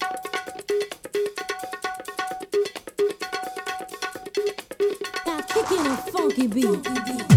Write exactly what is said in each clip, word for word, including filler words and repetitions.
Kicking a funky beat.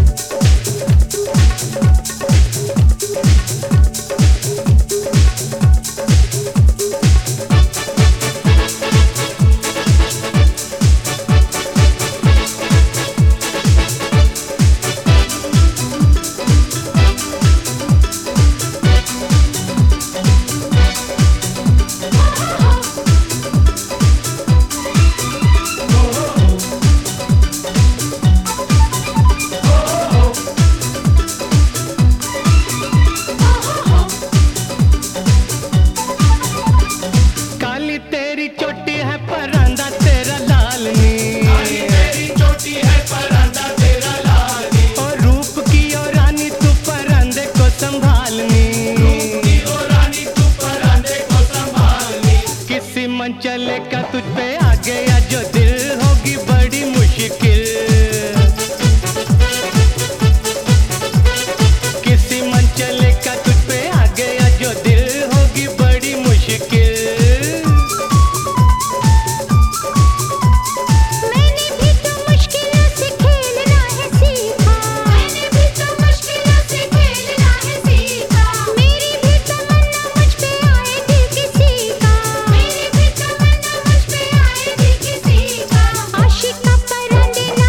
चलेगा तुझ पे आ गया जो दिल होगी बड़ी मुश्किल। किसी मन चलेगा तुझ पे आ गया जो दिल होगी बड़ी मुश्किल। मैंने भी तो मुश्किलों से खेलना है सीखा। मैंने भी तो मुश्किलों से खेलना है सीखा। मेरी भी तमन्ना मुझ पे आएगी किसी का। मेरी भी तमन्ना मुझ पे आएगी किसी का। आशिक का परंदे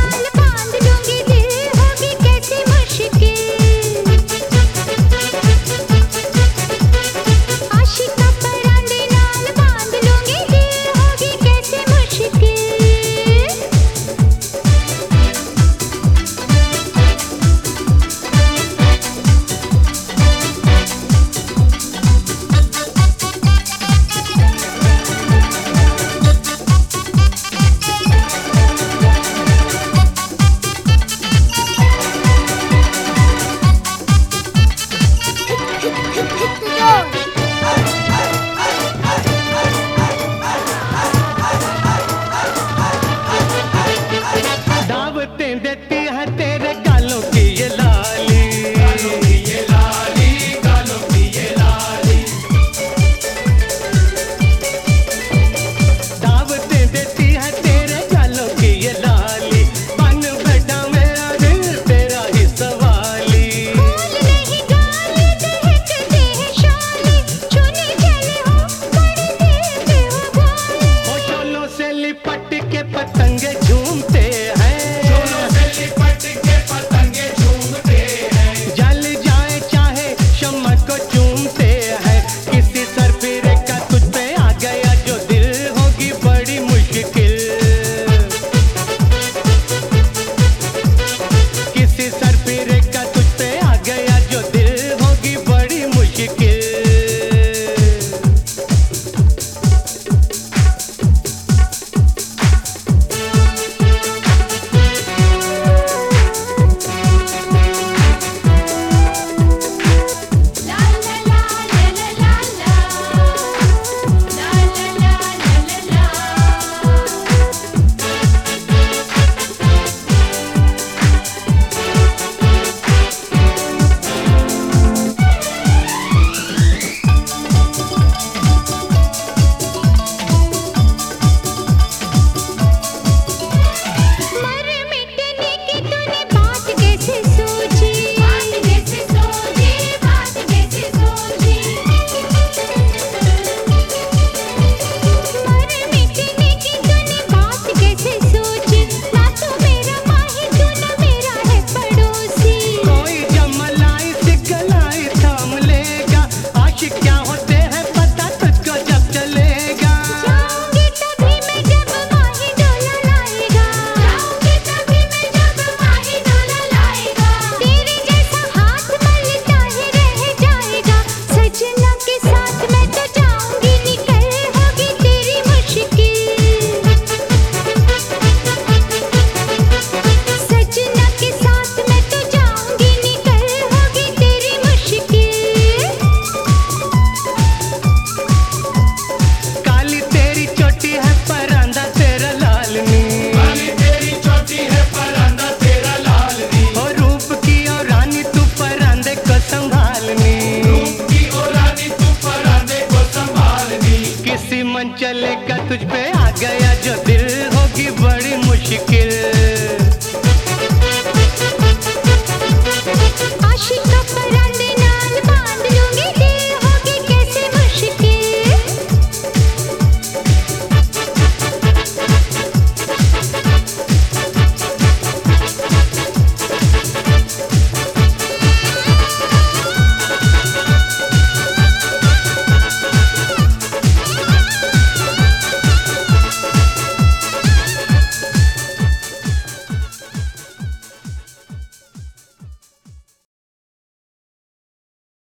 चलेगा तुझ पे आ गया जो दिल होगी बड़ी मुश्किल।